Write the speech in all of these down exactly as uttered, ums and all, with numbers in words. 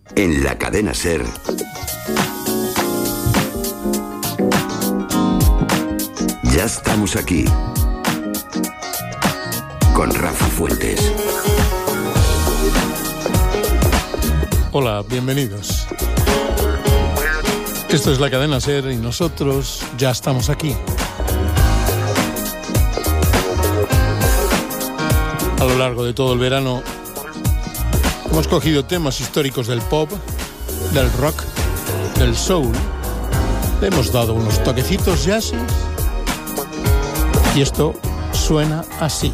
En la cadena SER. Ya estamos aquí. Con Rafa Fuentes. Hola, bienvenidos. Esto es la cadena SER y nosotros ya estamos aquí. A lo largo de todo el verano hemos cogido temas históricos del pop, del rock, del soul. Le hemos dado unos toquecitos jazzes y esto suena así.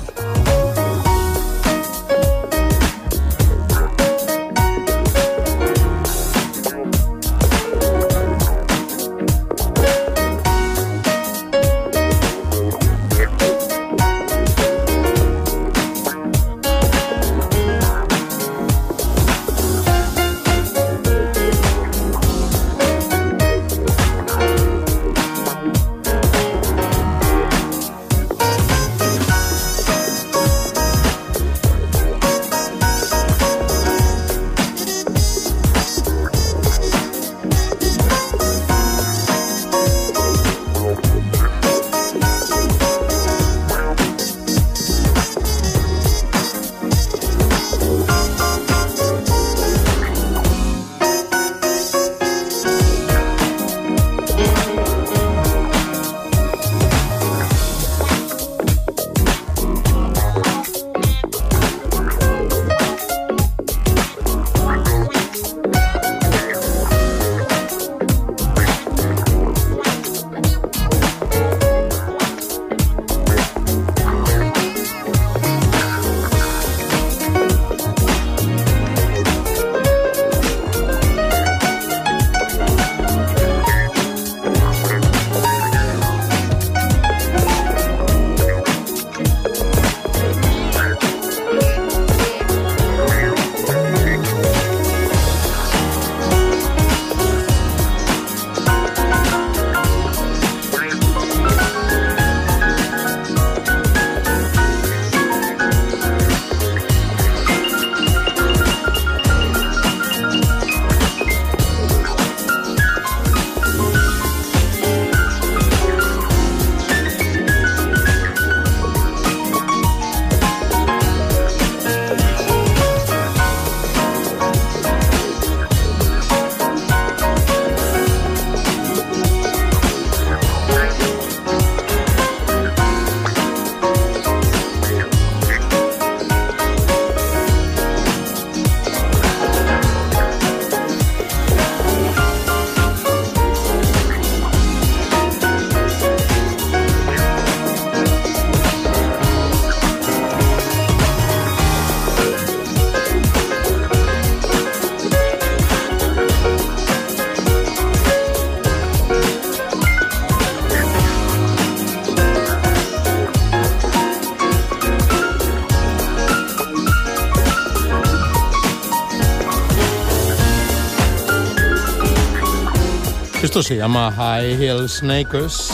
Esto se llama High Heel Sneakers,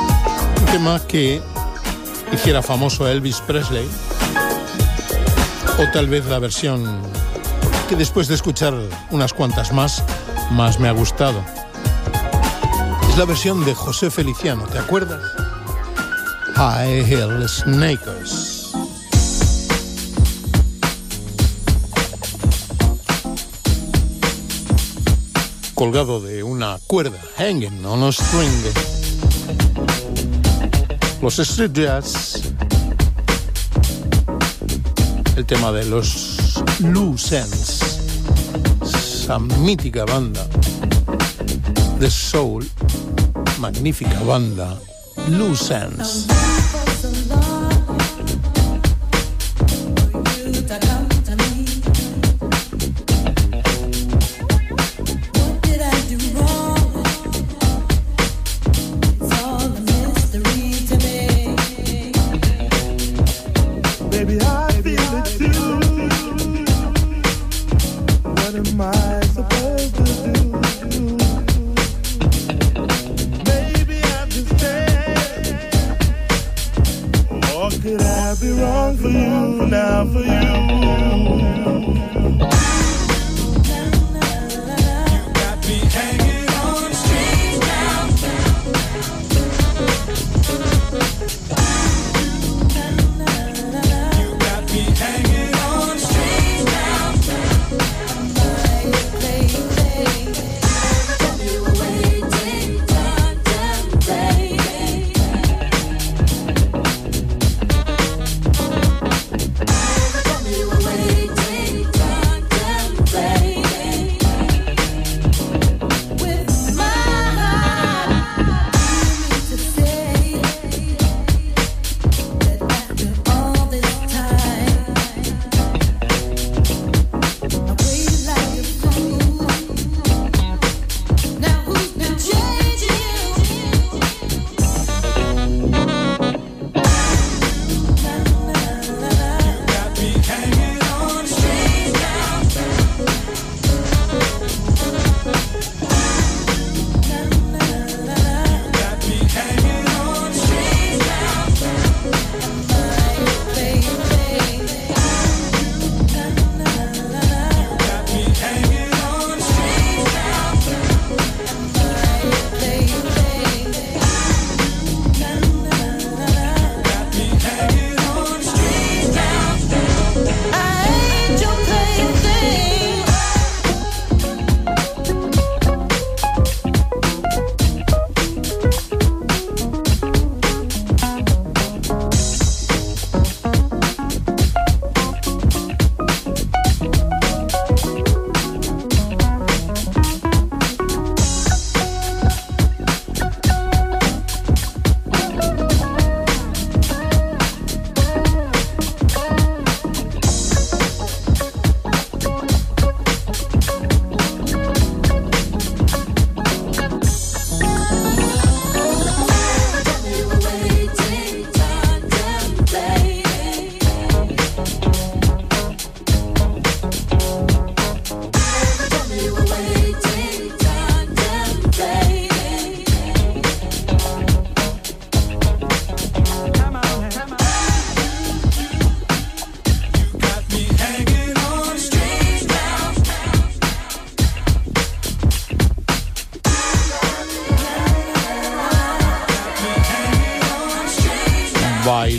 un tema que hiciera famoso a Elvis Presley, o tal vez la versión que después de escuchar unas cuantas más, más me ha gustado. Es la versión de José Feliciano, ¿te acuerdas? High Heel Sneakers. Colgado de una cuerda, hanging on a string. Los Street Jazz, el tema de los Loose Ends, esa mítica banda de soul, magnífica banda, Loose Ends.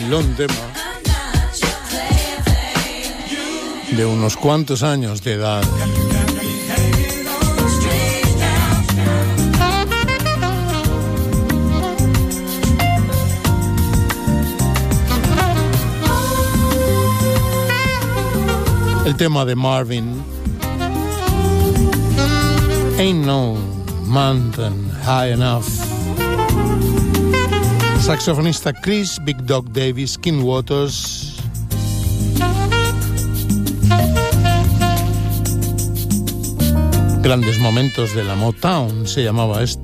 vacilón tema de unos cuantos años de edad. El tema de Marvin, Ain't No Mountain High Enough. Saxofonista Chris Big Dog Davis, King Waters. Grandes momentos de la Motown se llamaba esto.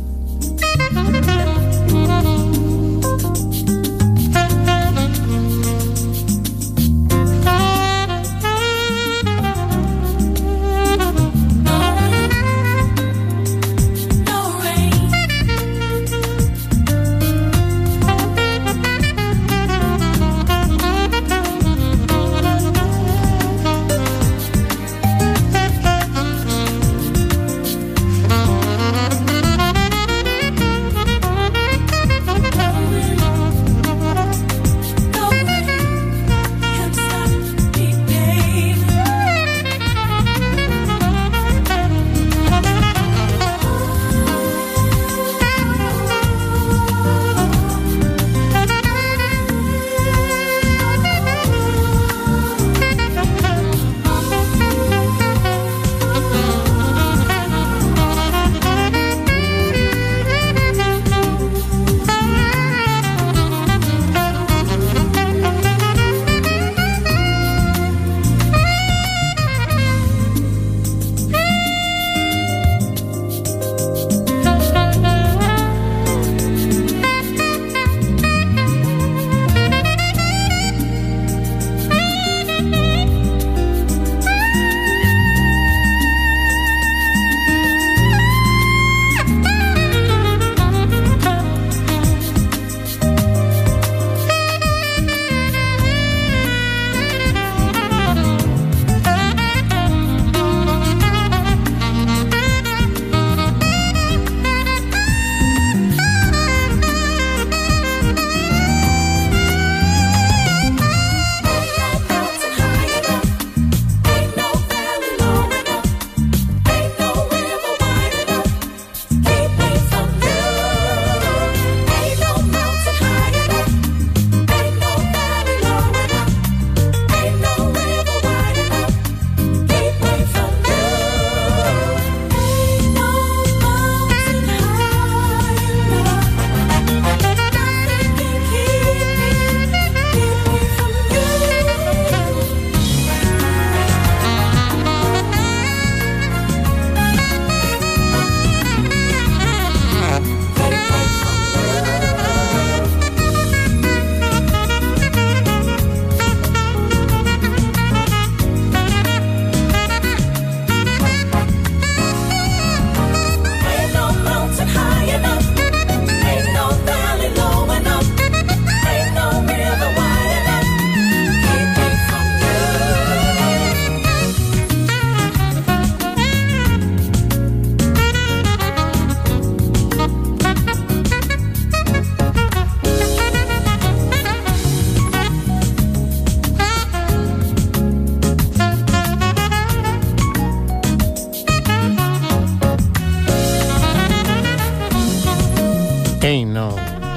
Ain't no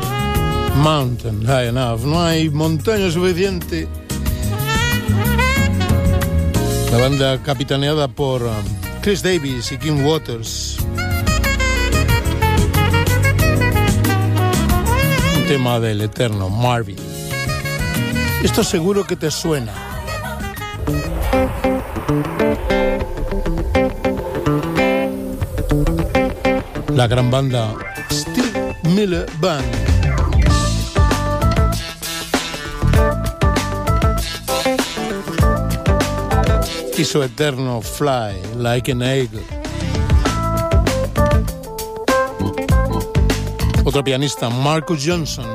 mountain high enough. No hay montaña suficiente. La banda capitaneada por um, Chris Davis y King Waters. Un tema del eterno Marvin. Esto seguro que te suena. La gran banda Steve Miller Band. Y su eterno Fly Like an Eagle. Otro pianista, Marcus Johnson.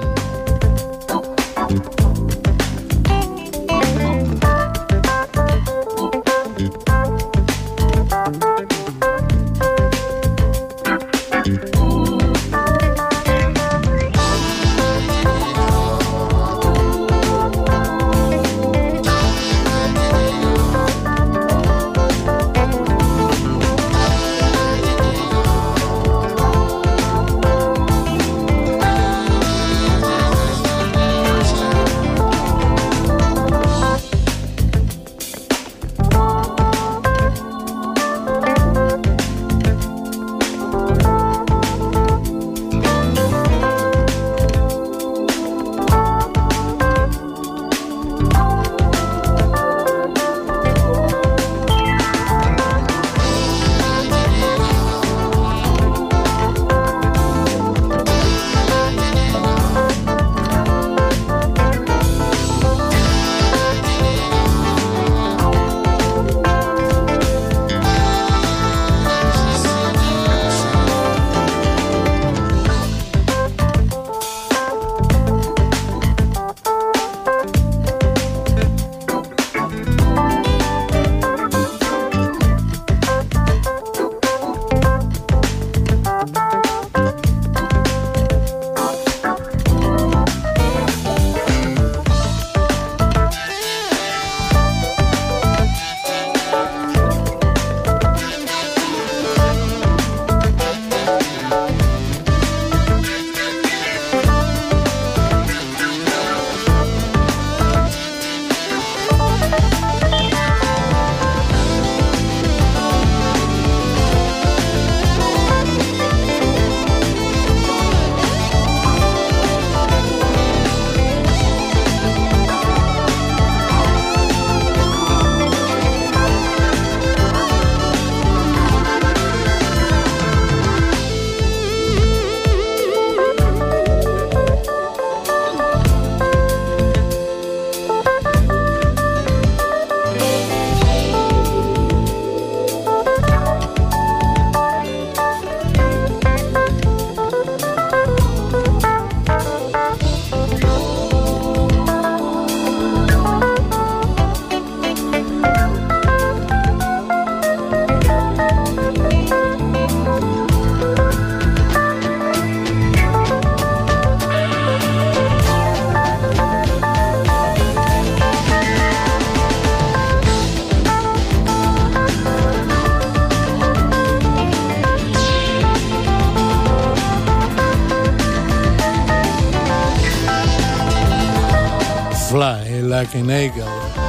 Like an Eagle.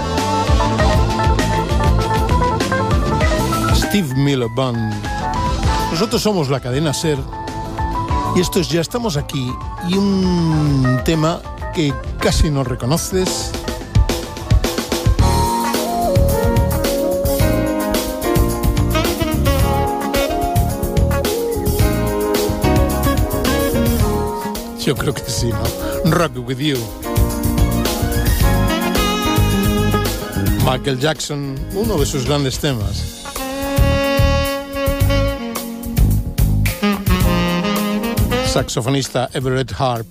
Steve Miller Band. Nosotros somos la cadena SER y esto es Ya Estamos Aquí, y un tema que casi no reconoces. Yo creo que sí, ¿no? Rock With You. Michael Jackson, uno de sus grandes temas. Saxofonista Everett Harp.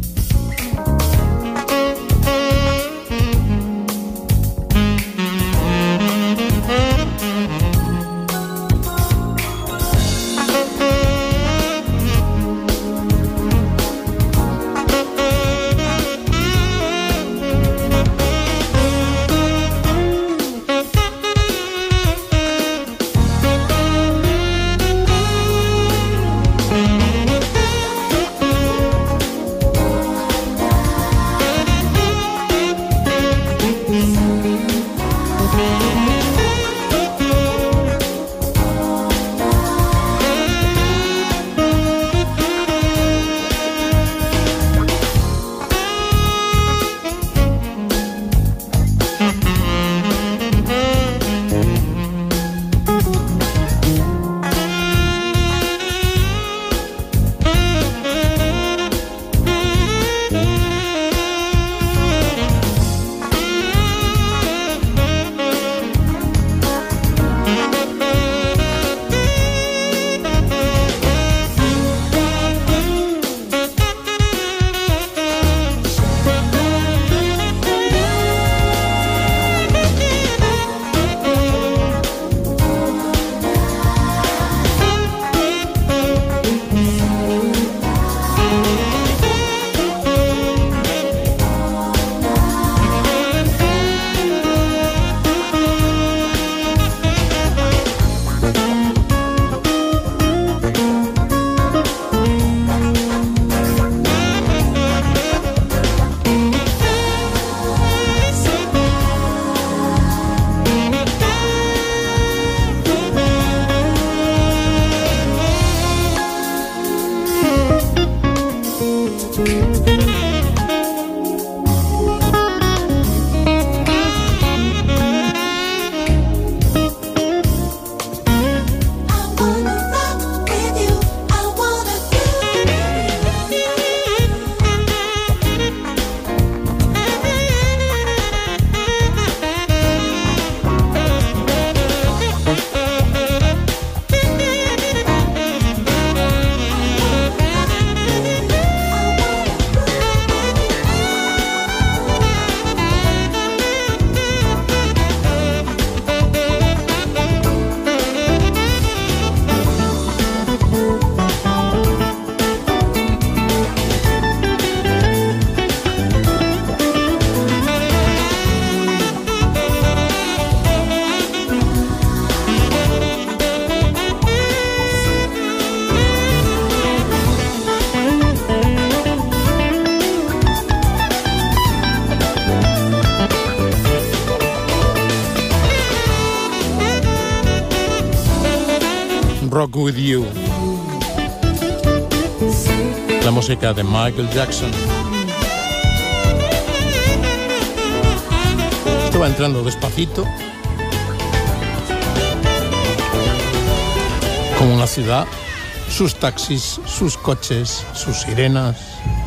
Rock With You, la música de Michael Jackson. Estaba entrando despacito, como una ciudad, sus taxis, sus coches, sus sirenas.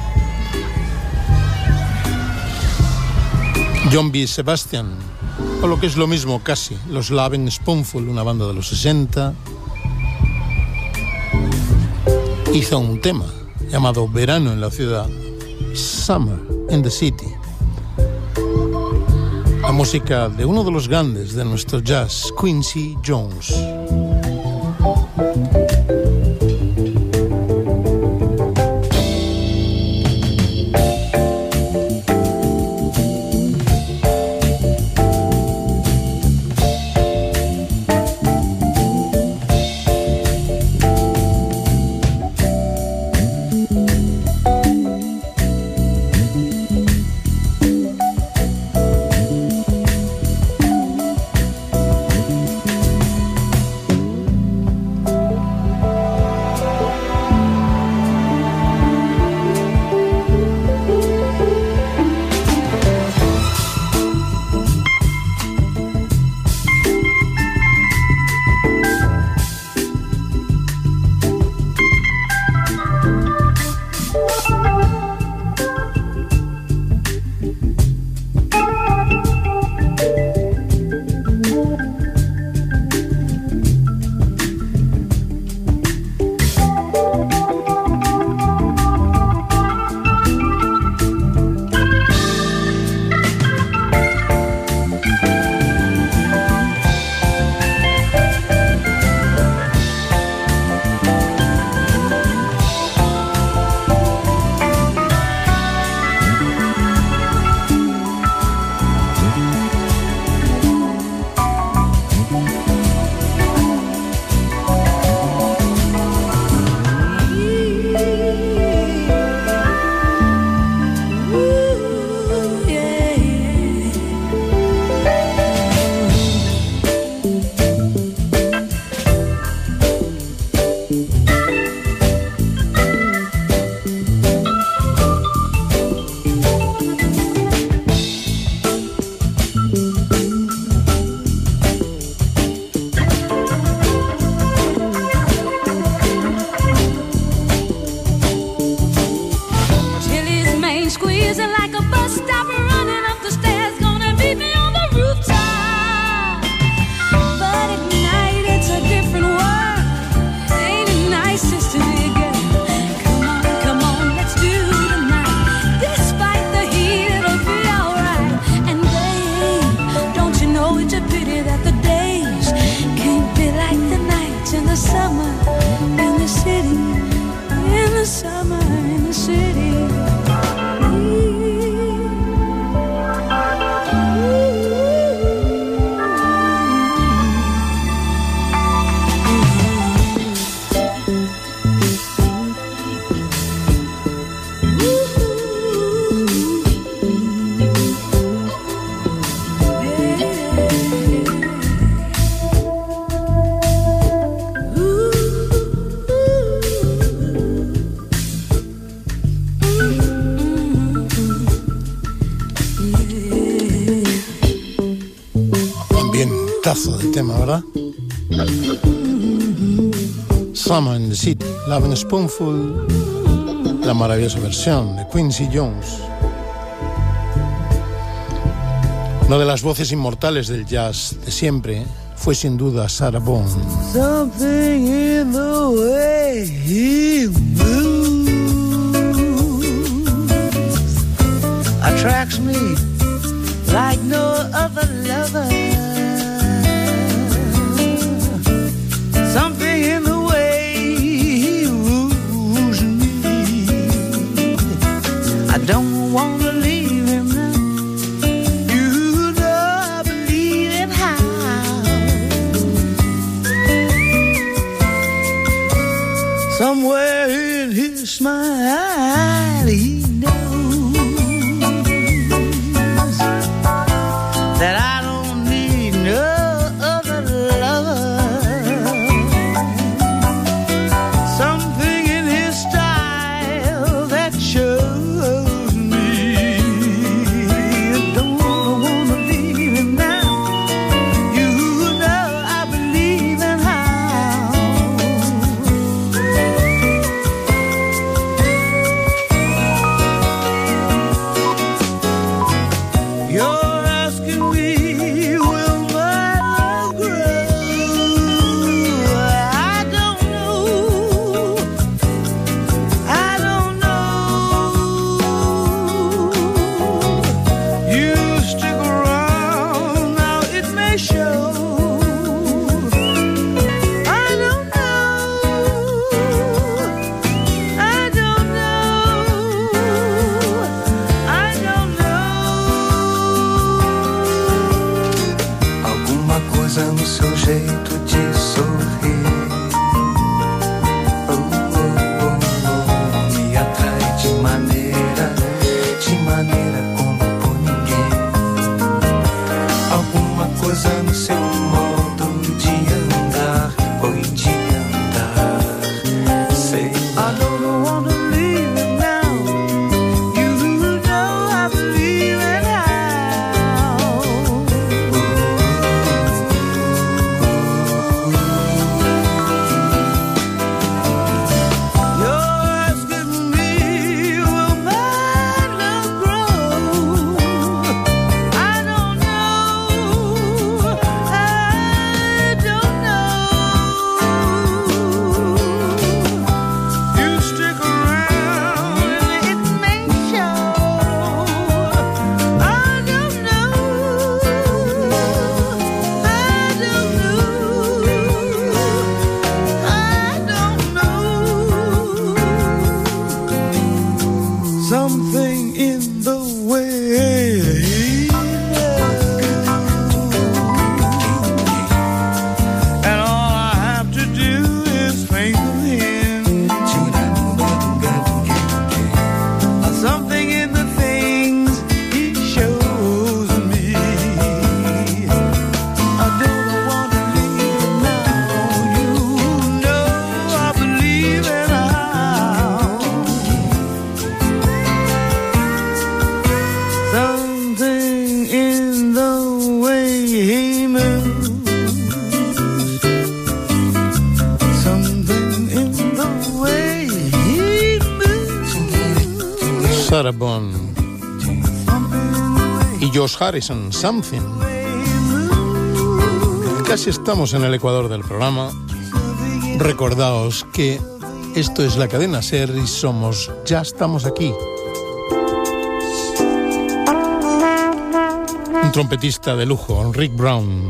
John B. Sebastian, o lo que es lo mismo casi, los Lovin' Spoonful, una banda de los sesenta, hizo un tema llamado Verano en la ciudad, Summer in the City. La música de uno de los grandes de nuestro jazz, Quincy Jones. Hitazo de tema, ¿verdad? Summer in the City, Loving a Spoonful, la maravillosa versión de Quincy Jones. Una de las voces inmortales del jazz de siempre fue sin duda Sarah Vaughan. Something in the way he moves attracts me like no other lover. Something in the way he woos me. I don't want to leave him now. You know I believe in how. Somewhere in his smile he knows that I don't need no other lover. Something in his style that shows me I don't want to leave him now. You know I believe in how. You're asking me, will my love grow? I don't know. I don't know. You stick around, now it may show. I don't know. I don't know. I don't know. Alguma coisa no seu jeito de sorrir, oh, oh, oh, oh, me atrai de maneira, de maneira como por ninguém. Alguma coisa no seu modo de andar, ou de andar, sei I lá. don't want to leave him now. You know I believe in how. You're asking me, will my love grow? I don't know. I don't know. You stick around and it may show. I don't know. I don't know. I don't know. Something in the way he moves. And all I have to do is think of him. Something in the things he shows me. I don't want to leave him now. You know I believe in how. Something in the way he moves. Something in the way he moves. Sarah Vaughan y Josh Harrison, Something. Casi estamos en el ecuador del programa. Recordaos que esto es la cadena SER y somos Ya Estamos Aquí. Un trompetista de lujo, Rick Brown.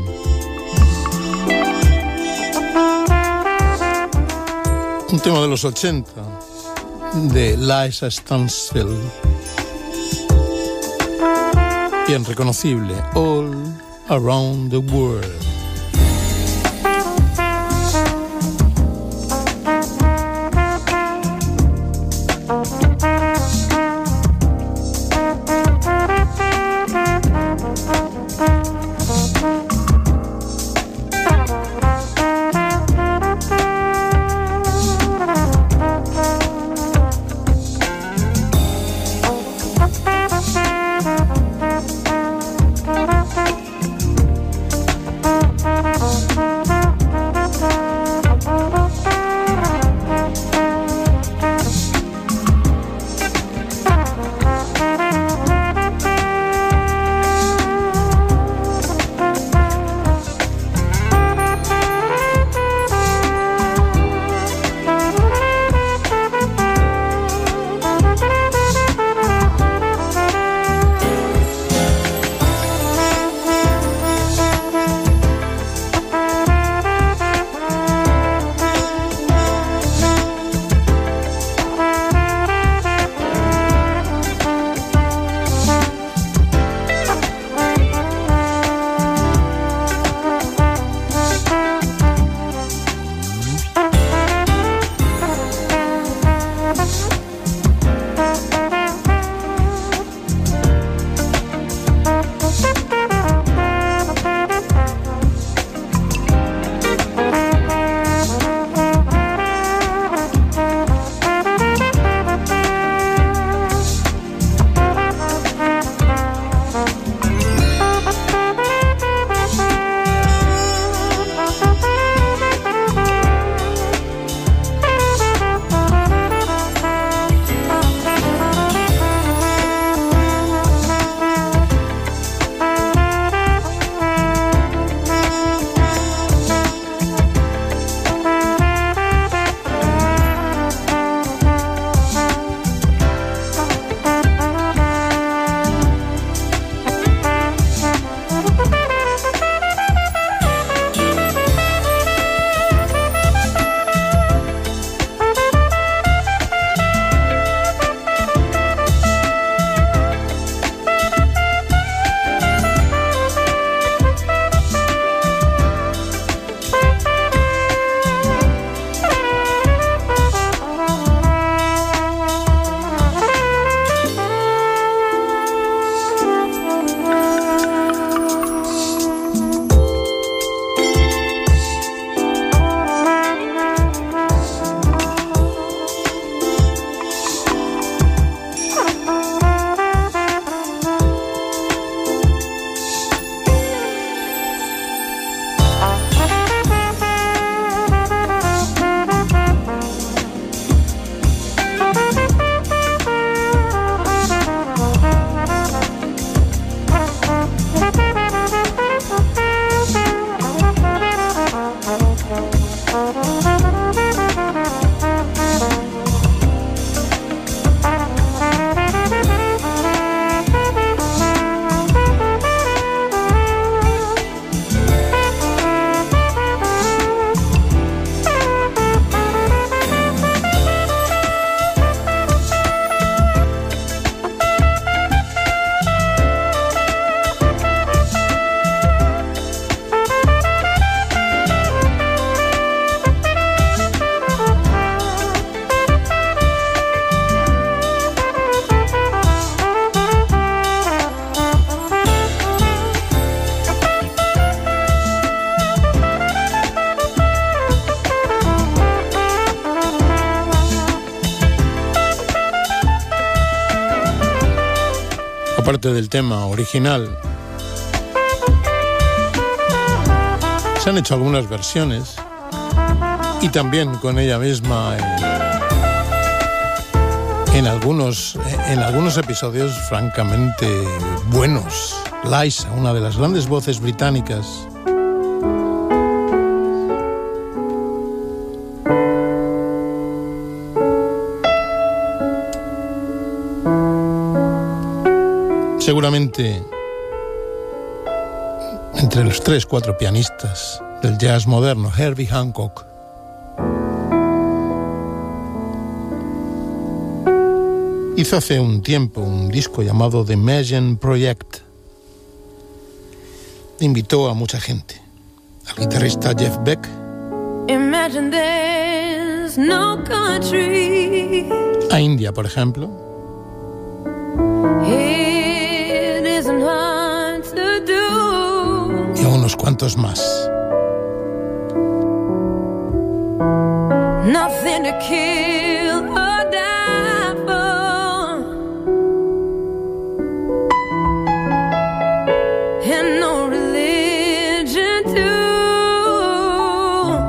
Un tema de los ochenta de Liza Stansfield. Bien reconocible, All Around the World. aparte del tema original, se han hecho algunas versiones y también con ella misma en, en, algunos, en algunos episodios francamente buenos. Liza, una de las grandes voces británicas. Seguramente entre los tres, cuatro pianistas del jazz moderno, Herbie Hancock. Hizo hace un tiempo un disco llamado The Imagine Project. Invitó a mucha gente. Al guitarrista Jeff Beck. Imagine there's no country. A India, por ejemplo. It isn't hard to do. Y a unos cuantos más. Nothing to kill or die for. And no religion too.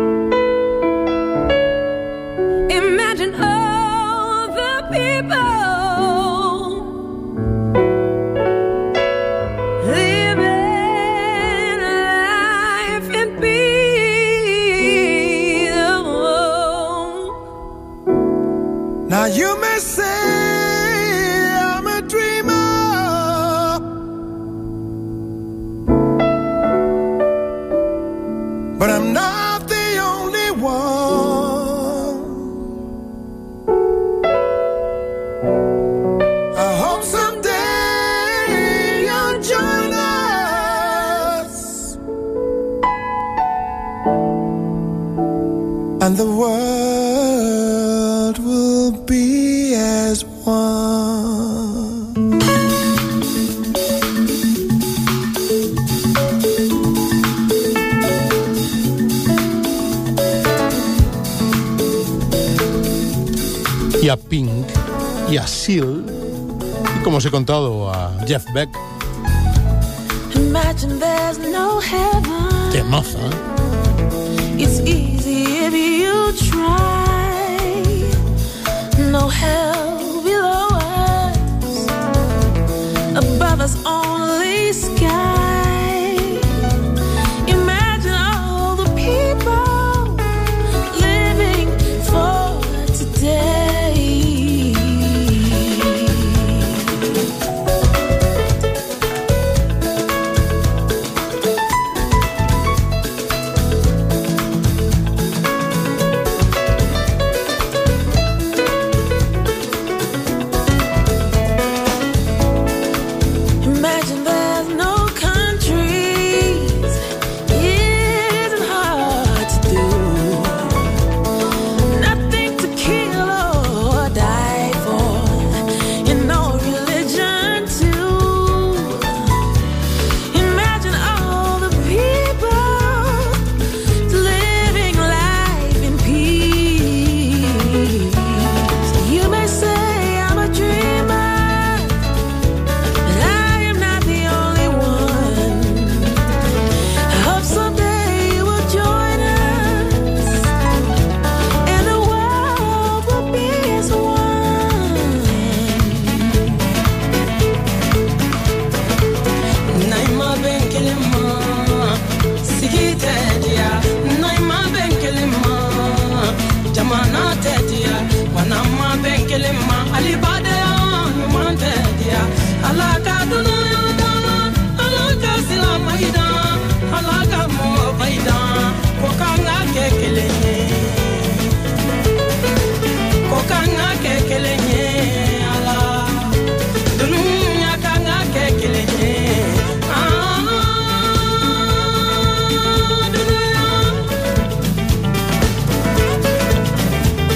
Imagine all the people living life in peace. Now you may say I'm a dreamer, but I'm not the only one. I hope someday you'll join us, and the world will be as one. Y a Pink, y a Seal, y como os he contado, a Jeff Beck. Imagine there's no heaven. Temaza. It's easy if you try. No hell below us. Above us only sky. Imagine all the people living for today. Imagine there's no countries. It isn't hard to do. Nothing to kill or die for. And no religion too. Imagine all the people living life in peace. You may say I'm a dreamer, but I am not the only one. I hope someday you will join us, and the world will be as one. Naima benkelema sigitedia Naima benkelema jamana tedia wanama benkelema alibade mantedia alaka dunya alaka silamaida alaka mo baida kokanga kekelenye kokanga kekelenye ala dunya kanga kekelenye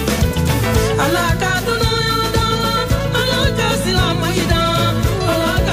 alaka dunya alaka silamaida alaka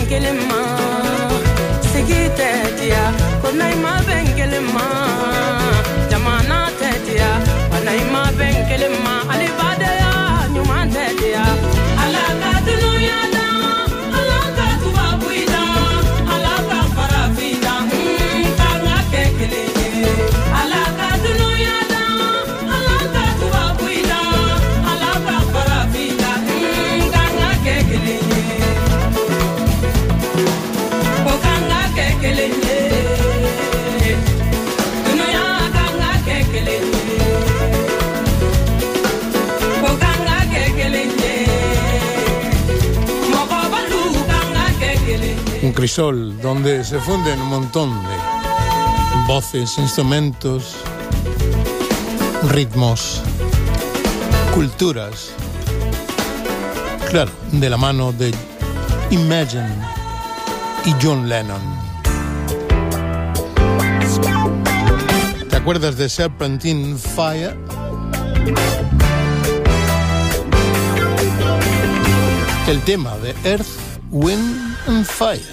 kelema sigite dia konai ma ben kelema jamana tetia konai ma ben kelema ali badaya nyumante dia alaka dunya da alaka tuwa buida alaka farafida kanga kekele alaka dunya da alaka tuwa buida alaka farafida kanga kekele kanga kekele dunya kanga kekele kanga kekele mokobalu kanga kekele. Un crisol donde se funden un montón de voces, instrumentos, ritmos, culturas. Claro, de la mano de Imagine y John Lennon. ¿Te acuerdas de Serpentine Fire? El tema de Earth, Wind and Fire.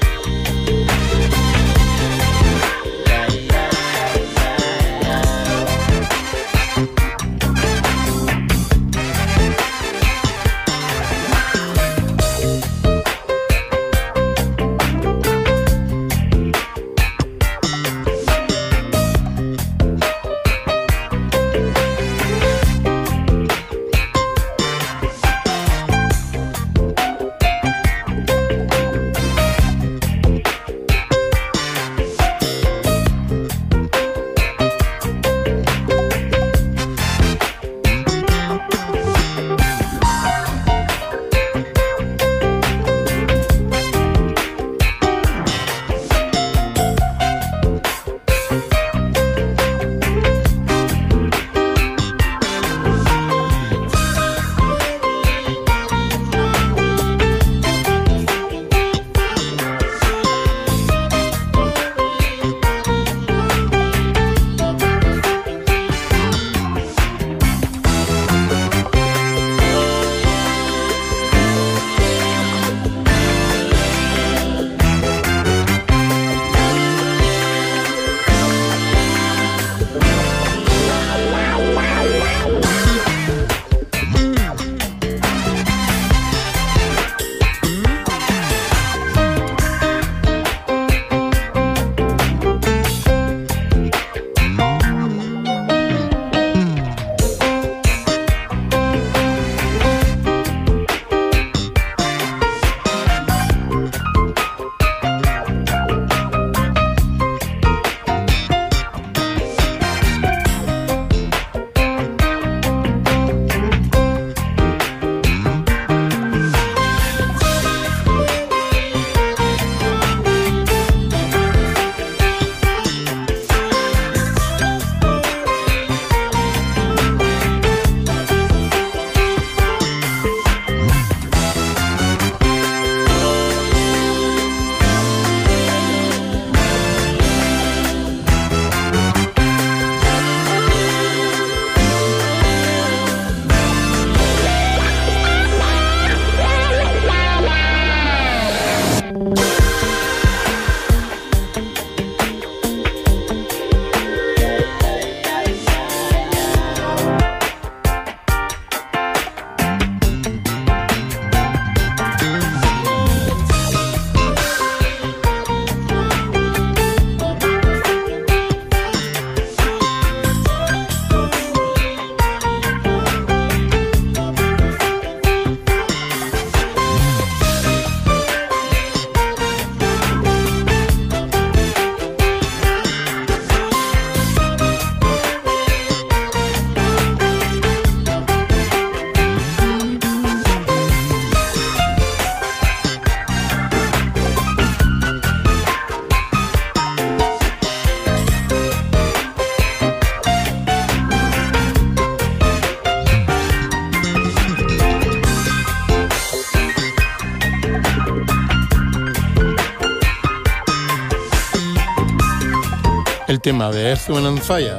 el tema de Earth, Wind and Fire,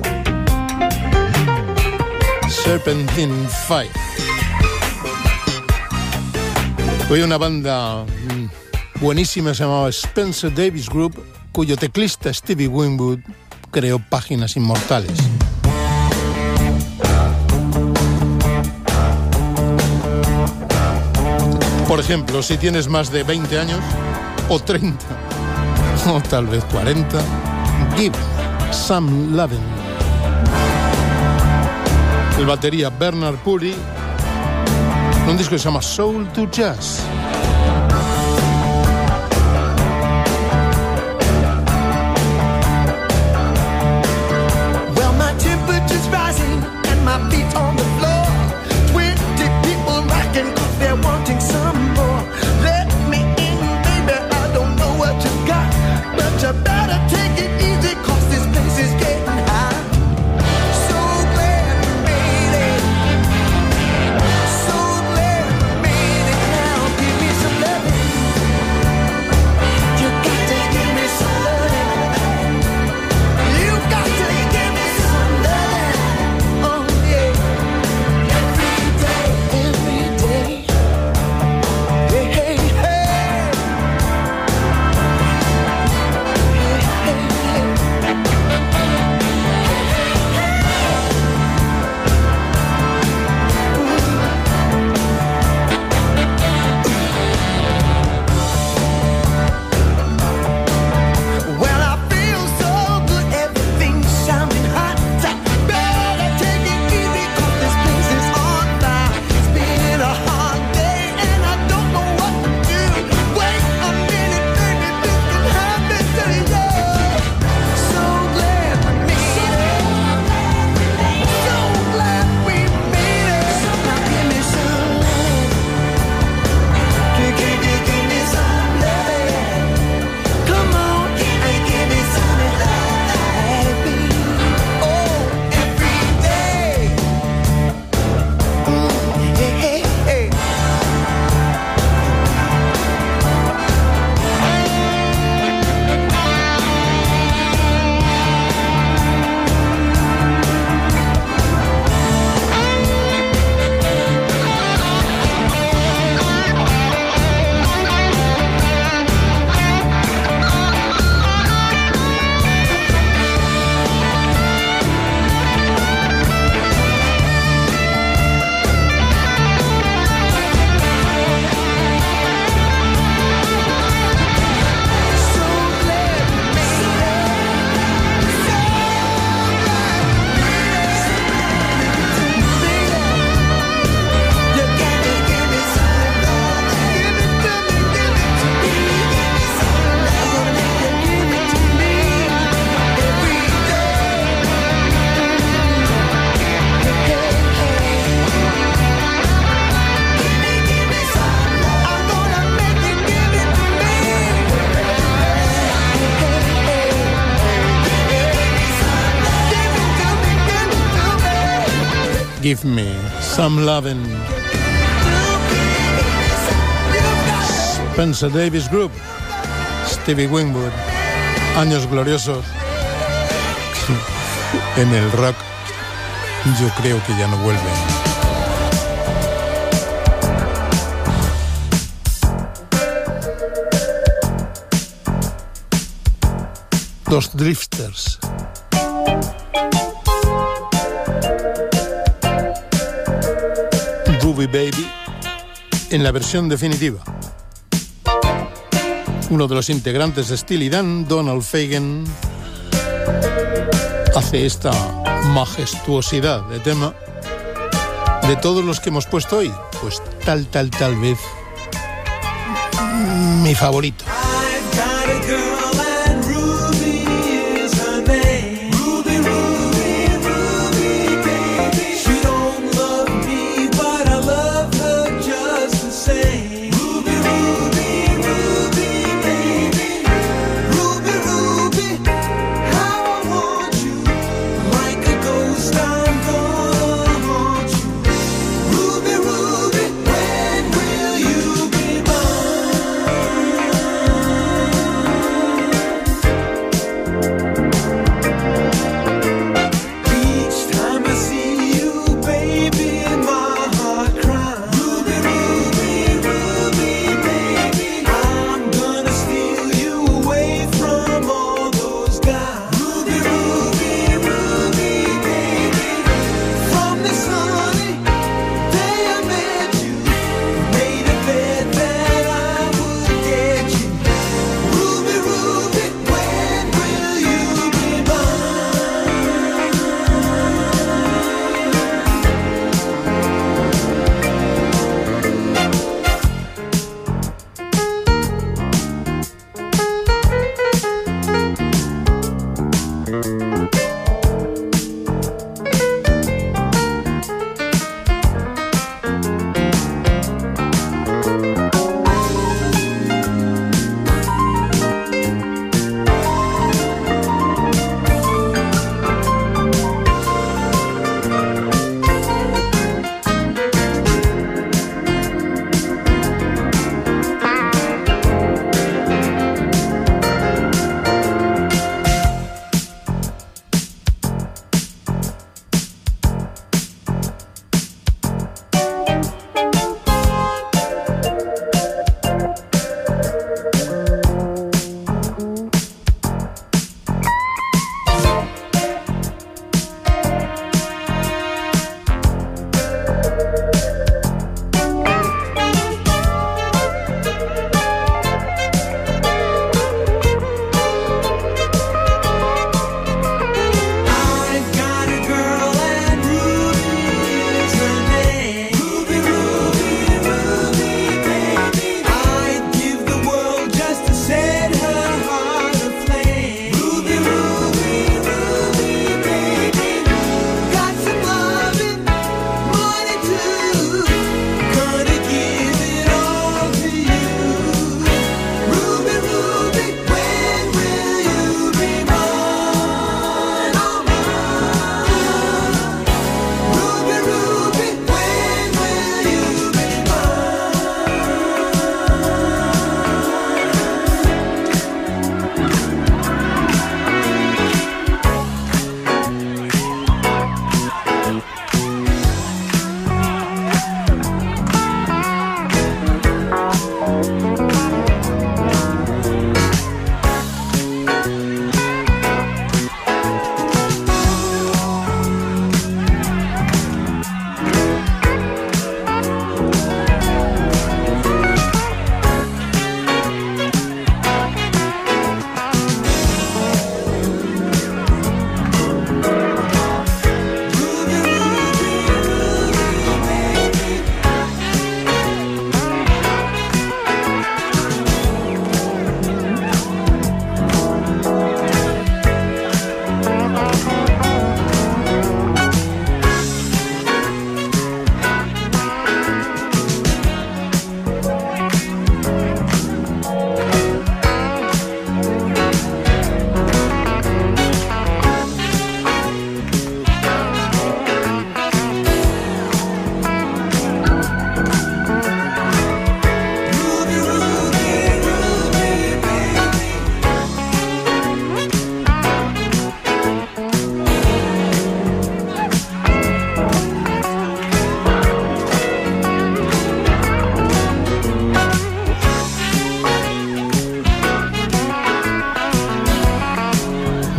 Serpentine Fire. Hoy una banda buenísima, se llamaba Spencer Davis Group, cuyo teclista Stevie Winwood creó páginas inmortales. Por ejemplo, si tienes más de veinte años, o treinta, o tal vez cuarenta, Give Some Lovin'. El batería Bernard Puri, un disco que se llama Soul to Jazz. Well, my temperature's rising and my feet on the floor. Twenty people rocking 'cause they're wanting some more. Let me in, baby, I don't know what you got, but you better take it easy 'cause this place is getting hot. So glad we made it. So glad we made it. Now give me some loving. You got to give me some loving. You got to give me some loving. Oh yeah. Every day, every day. Hey, hey, hey. Hey, hey, Well, I feel so good, everything's sounding hot. Better take it easy 'cause this place is on fire. It's been a hard day and I don't know what to do. Wait a minute, baby, this can happen to you. So glad we made it. So glad we made it. Now give me some loving. Give, give, give, give me some loving. Come on, and give me some loving. Oh, every day. Mm, hey, hey, hey. So glad we made it. So glad we made it. You got to give me some loving. Give it to me, give it to me. Give me some loving. Give it to me every day. Hey, hey, hey. Give me some love. I'm gonna make you give it to me. Give me some lovin'. Spencer Davis Group, Stevie Winwood, años gloriosos. En el rock, yo creo que ya no vuelven. Los Drifters. Ruby Baby, en la versión definitiva. Uno de los integrantes de Steely Dan, Donald Fagen, hace esta majestuosidad de tema. De todos los que hemos puesto hoy, pues tal, tal, tal vez mi favorito. I've got a girl and Ruby is her name. Ruby, Ruby, Ruby, baby. She don't love me, but I love her just the same. Ruby, Ruby, Ruby, baby. Ruby, Ruby, how I want you. Like a ghost, I'm gonna haunt you. Ruby, Ruby, when will you be mine?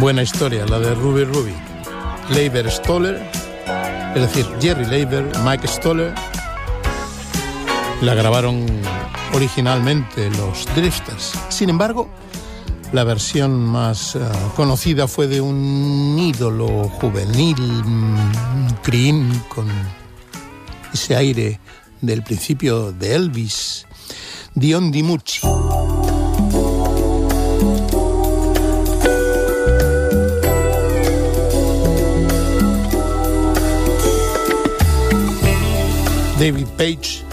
Buena historia, la de Ruby Ruby. Leiber Stoller, es decir, Jerry Leiber, Mike Stoller, la grabaron originalmente los Drifters. Sin embargo, la versión más uh, conocida fue de un ídolo juvenil, mmm, Cream, con ese aire del principio de Elvis, Dion DiMucci. David Page,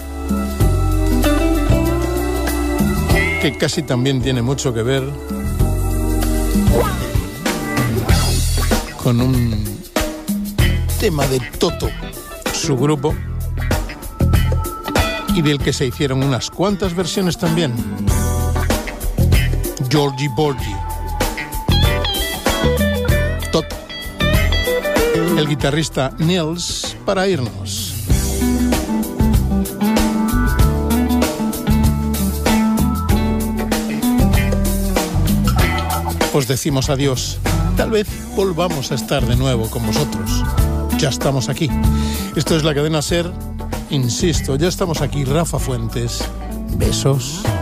que casi también tiene mucho que ver con un tema de Toto, su grupo, y del que se hicieron unas cuantas versiones también. Georgie Porgy, Toto, el guitarrista Nils, para irnos. Os decimos adiós. Tal vez volvamos a estar de nuevo con vosotros. Ya estamos aquí. Esto es La Cadena SER. Insisto, ya estamos aquí. Rafa Fuentes. Besos.